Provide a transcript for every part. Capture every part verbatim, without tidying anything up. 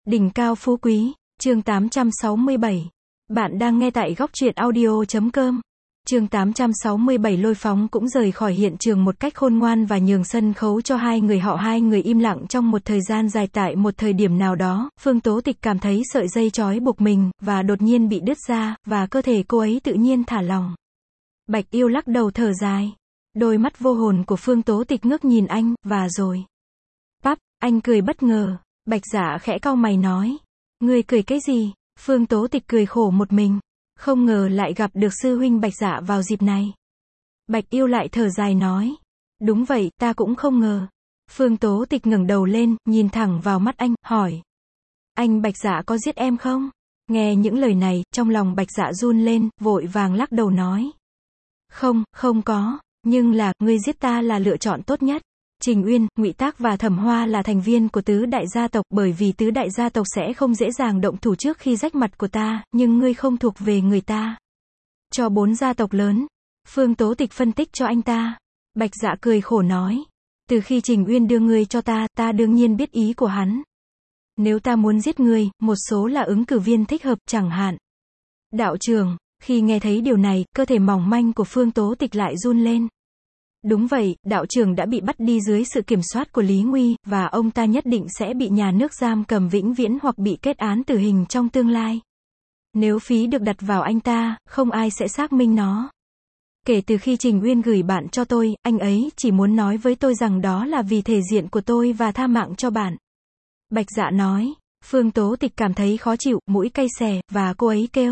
Đỉnh cao phú quý, chương tám trăm sáu mươi bảy. Bạn đang nghe tại góc truyện audio chấm com. Chương tám trăm sáu mươi bảy. Lôi Phóng cũng rời khỏi hiện trường một cách khôn ngoan và nhường sân khấu cho hai người họ. Hai người im lặng trong một thời gian dài. Tại một thời điểm nào đó, Phương Tố Tịch cảm thấy sợi dây trói buộc mình, và đột nhiên bị đứt ra, và cơ thể cô ấy tự nhiên thả lỏng. Bạch Yêu lắc đầu thở dài. Đôi mắt vô hồn của Phương Tố Tịch ngước nhìn anh, và rồi. Pắp, anh cười bất ngờ. Bạch Dạ khẽ cau mày nói. Ngươi cười cái gì? Phương Tố Tịch cười khổ một mình. Không ngờ lại gặp được sư huynh Bạch Dạ vào dịp này. Bạch Yêu lại thở dài nói. Đúng vậy, ta cũng không ngờ. Phương Tố Tịch ngẩng đầu lên, nhìn thẳng vào mắt anh, hỏi. Anh Bạch Dạ có giết em không? Nghe những lời này, trong lòng Bạch Dạ run lên, vội vàng lắc đầu nói. Không, không có, nhưng là, ngươi giết ta là lựa chọn tốt nhất. Trình Uyên, Ngụy Tác và Thẩm Hoa là thành viên của tứ đại gia tộc, bởi vì tứ đại gia tộc sẽ không dễ dàng động thủ trước khi rách mặt của ta, nhưng ngươi không thuộc về người ta. Cho bốn gia tộc lớn. Phương Tố Tịch phân tích cho anh ta. Bạch Dạ cười khổ nói. Từ khi Trình Uyên đưa ngươi cho ta, ta đương nhiên biết ý của hắn. Nếu ta muốn giết ngươi, một số là ứng cử viên thích hợp, chẳng hạn. Đạo trưởng, khi nghe thấy điều này, cơ thể mỏng manh của Phương Tố Tịch lại run lên. Đúng vậy, đạo trưởng đã bị bắt đi dưới sự kiểm soát của Lý Nguy, và ông ta nhất định sẽ bị nhà nước giam cầm vĩnh viễn hoặc bị kết án tử hình trong tương lai. Nếu phí được đặt vào anh ta, không ai sẽ xác minh nó. Kể từ khi Trình Uyên gửi bạn cho tôi, anh ấy chỉ muốn nói với tôi rằng đó là vì thể diện của tôi và tha mạng cho bạn. Bạch Dạ nói. Phương Tố Tịch cảm thấy khó chịu, mũi cay xè, và cô ấy kêu.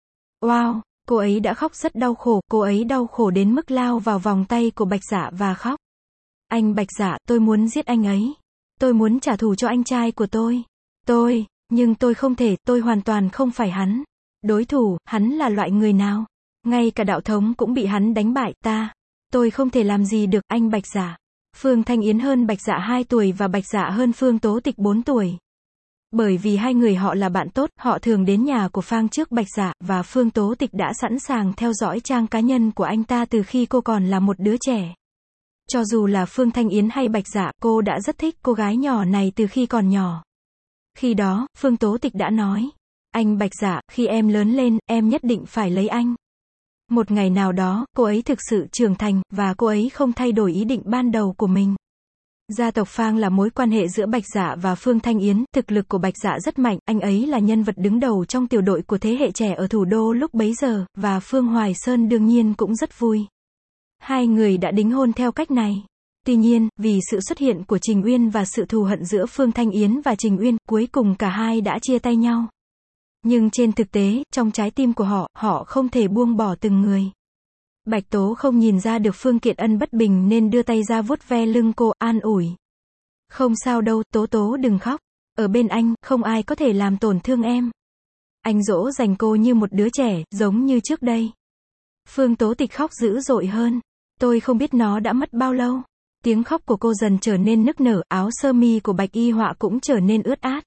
Wow! Cô ấy đã khóc rất đau khổ, cô ấy đau khổ đến mức lao vào vòng tay của Bạch Dạ và khóc. Anh Bạch Dạ, tôi muốn giết anh ấy. Tôi muốn trả thù cho anh trai của tôi. Tôi, nhưng tôi không thể, tôi hoàn toàn không phải hắn. Đối thủ, hắn là loại người nào? Ngay cả đạo thống cũng bị hắn đánh bại, ta. Tôi không thể làm gì được, anh Bạch Dạ. Phương Thanh Yến hơn Bạch Dạ hai tuổi và Bạch Dạ hơn Phương Tố Tịch bốn tuổi. Bởi vì hai người họ là bạn tốt, họ thường đến nhà của Phang trước Bạch Dạ, và Phương Tố Tịch đã sẵn sàng theo dõi trang cá nhân của anh ta từ khi cô còn là một đứa trẻ. Cho dù là Phương Thanh Yến hay Bạch Dạ, cô đã rất thích cô gái nhỏ này từ khi còn nhỏ. Khi đó, Phương Tố Tịch đã nói, anh Bạch Dạ, khi em lớn lên, em nhất định phải lấy anh. Một ngày nào đó, cô ấy thực sự trưởng thành, và cô ấy không thay đổi ý định ban đầu của mình. Gia tộc Phang là mối quan hệ giữa Bạch Dạ và Phương Thanh Yến, thực lực của Bạch Dạ rất mạnh, anh ấy là nhân vật đứng đầu trong tiểu đội của thế hệ trẻ ở thủ đô lúc bấy giờ, và Phương Hoài Sơn đương nhiên cũng rất vui. Hai người đã đính hôn theo cách này. Tuy nhiên, vì sự xuất hiện của Trình Uyên và sự thù hận giữa Phương Thanh Yến và Trình Uyên, cuối cùng cả hai đã chia tay nhau. Nhưng trên thực tế, trong trái tim của họ, họ không thể buông bỏ từng người. Bạch Tố không nhìn ra được Phương Kiện Ân bất bình nên đưa tay ra vuốt ve lưng cô, an ủi. Không sao đâu, Tố Tố đừng khóc. Ở bên anh, không ai có thể làm tổn thương em. Anh dỗ dành cô như một đứa trẻ, giống như trước đây. Phương Tố Tịch khóc dữ dội hơn. Tôi không biết nó đã mất bao lâu. Tiếng khóc của cô dần trở nên nức nở, áo sơ mi của Bạch Y Họa cũng trở nên ướt át.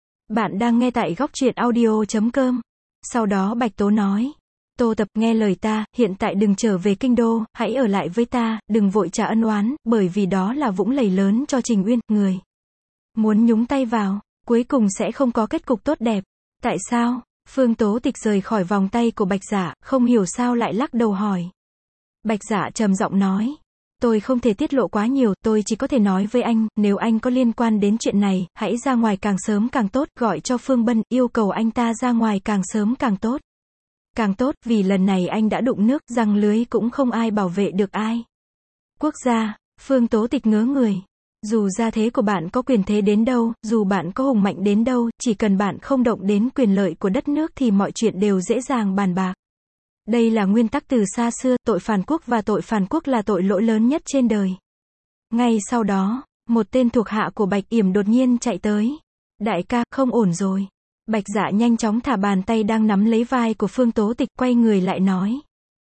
Bạn đang nghe tại góc truyện audio chấm com. Sau đó Bạch Tố nói. Tô Tập, nghe lời ta, hiện tại đừng trở về kinh đô, hãy ở lại với ta, đừng vội trả ân oán, bởi vì đó là vũng lầy lớn cho Trình Uyên, người muốn nhúng tay vào, cuối cùng sẽ không có kết cục tốt đẹp. Tại sao? Phương Tố Tịch rời khỏi vòng tay của Bạch Dạ, không hiểu sao lại lắc đầu hỏi. Bạch Dạ trầm giọng nói. Tôi không thể tiết lộ quá nhiều, tôi chỉ có thể nói với anh, nếu anh có liên quan đến chuyện này, hãy ra ngoài càng sớm càng tốt, gọi cho Phương Bân, yêu cầu anh ta ra ngoài càng sớm càng tốt. Càng tốt, vì lần này anh đã đụng nước, răng lưới cũng không ai bảo vệ được ai. Quốc gia, Phương Tố Tịch ngớ người. Dù gia thế của bạn có quyền thế đến đâu, dù bạn có hùng mạnh đến đâu, chỉ cần bạn không động đến quyền lợi của đất nước thì mọi chuyện đều dễ dàng bàn bạc. Đây là nguyên tắc từ xa xưa, tội phản quốc và tội phản quốc là tội lỗi lớn nhất trên đời. Ngay sau đó, một tên thuộc hạ của Bạch Yểm đột nhiên chạy tới. Đại ca, không ổn rồi. Bạch Dạ nhanh chóng thả bàn tay đang nắm lấy vai của Phương Tố Tịch, quay người lại nói.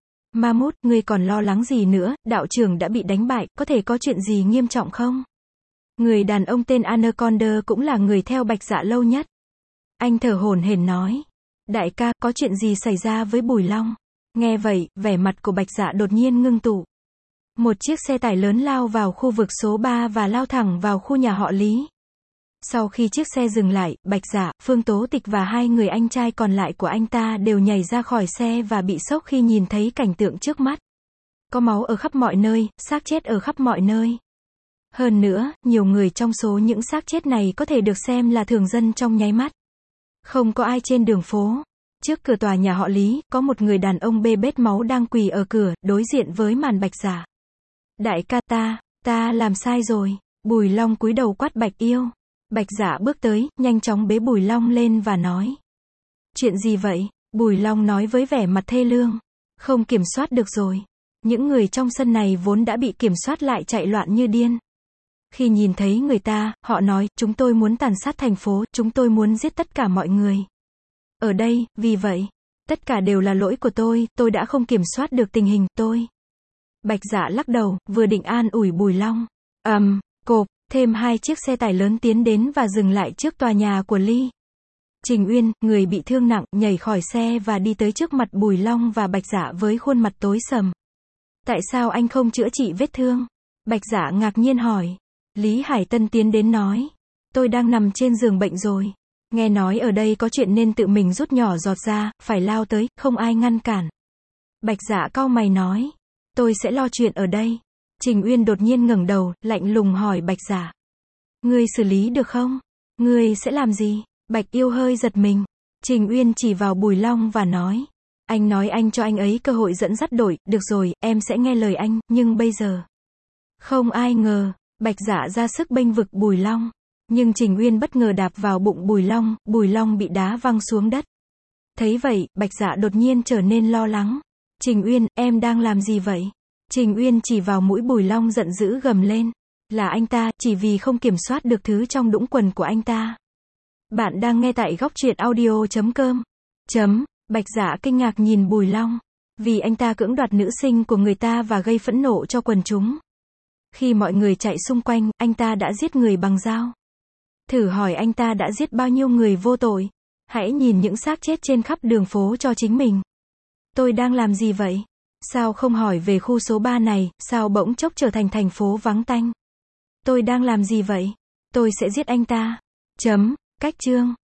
Ma Mút, ngươi còn lo lắng gì nữa, đạo trưởng đã bị đánh bại, có thể có chuyện gì nghiêm trọng không? Người đàn ông tên Anaconda cũng là người theo Bạch Dạ lâu nhất. Anh thở hổn hển nói. Đại ca, có chuyện gì xảy ra với Bùi Long? Nghe vậy, vẻ mặt của Bạch Dạ đột nhiên ngưng tụ. Một chiếc xe tải lớn lao vào khu vực số ba và lao thẳng vào khu nhà họ Lý. Sau khi chiếc xe dừng lại, Bạch Dạ, Phương Tố Tịch và hai người anh trai còn lại của anh ta đều nhảy ra khỏi xe và bị sốc khi nhìn thấy cảnh tượng trước mắt. Có máu ở khắp mọi nơi, xác chết ở khắp mọi nơi. Hơn nữa, nhiều người trong số những xác chết này có thể được xem là thường dân trong nháy mắt. Không có ai trên đường phố. Trước cửa tòa nhà họ Lý, có một người đàn ông bê bết máu đang quỳ ở cửa, đối diện với màn Bạch Dạ. Đại ca ta, ta làm sai rồi. Bùi Long cúi đầu quát Bạch Yêu. Bạch Dạ bước tới, nhanh chóng bế Bùi Long lên và nói. Chuyện gì vậy? Bùi Long nói với vẻ mặt thê lương. Không kiểm soát được rồi. Những người trong sân này vốn đã bị kiểm soát lại chạy loạn như điên. Khi nhìn thấy người ta, họ nói, chúng tôi muốn tàn sát thành phố, chúng tôi muốn giết tất cả mọi người. Ở đây, vì vậy, tất cả đều là lỗi của tôi, tôi đã không kiểm soát được tình hình, tôi. Bạch Dạ lắc đầu, vừa định an ủi Bùi Long. ầm, um, cộp, thêm hai chiếc xe tải lớn tiến đến và dừng lại trước tòa nhà của Ly. Trình Uyên, người bị thương nặng, nhảy khỏi xe và đi tới trước mặt Bùi Long và Bạch Dạ với khuôn mặt tối sầm. Tại sao anh không chữa trị vết thương? Bạch Dạ ngạc nhiên hỏi. Lý Hải Tân tiến đến nói. Tôi đang nằm trên giường bệnh rồi. Nghe nói ở đây có chuyện nên tự mình rút nhỏ giọt ra, phải lao tới, không ai ngăn cản. Bạch Dạ cau mày nói. Tôi sẽ lo chuyện ở đây. Trình Uyên đột nhiên ngẩng đầu, lạnh lùng hỏi Bạch Dạ. Ngươi xử lý được không? Ngươi sẽ làm gì? Bạch Yêu hơi giật mình. Trình Uyên chỉ vào Bùi Long và nói. Anh nói anh cho anh ấy cơ hội dẫn dắt đội, được rồi, em sẽ nghe lời anh, nhưng bây giờ. Không ai ngờ, Bạch Dạ ra sức bênh vực Bùi Long. Nhưng Trình Uyên bất ngờ đạp vào bụng Bùi Long, Bùi Long bị đá văng xuống đất. Thấy vậy, Bạch Dạ đột nhiên trở nên lo lắng. Trình Uyên, em đang làm gì vậy? Trình Uyên chỉ vào mũi Bùi Long giận dữ gầm lên. Là anh ta, chỉ vì không kiểm soát được thứ trong đũng quần của anh ta. Bạn đang nghe tại góc truyện audio chấm com. Chấm, Bạch Dạ kinh ngạc nhìn Bùi Long. Vì anh ta cưỡng đoạt nữ sinh của người ta và gây phẫn nộ cho quần chúng. Khi mọi người chạy xung quanh, anh ta đã giết người bằng dao. Thử hỏi anh ta đã giết bao nhiêu người vô tội? Hãy nhìn những xác chết trên khắp đường phố cho chính mình. Tôi đang làm gì vậy? Sao không hỏi về khu số ba này, sao bỗng chốc trở thành thành phố vắng tanh? Tôi đang làm gì vậy? Tôi sẽ giết anh ta. Chấm, cách chương.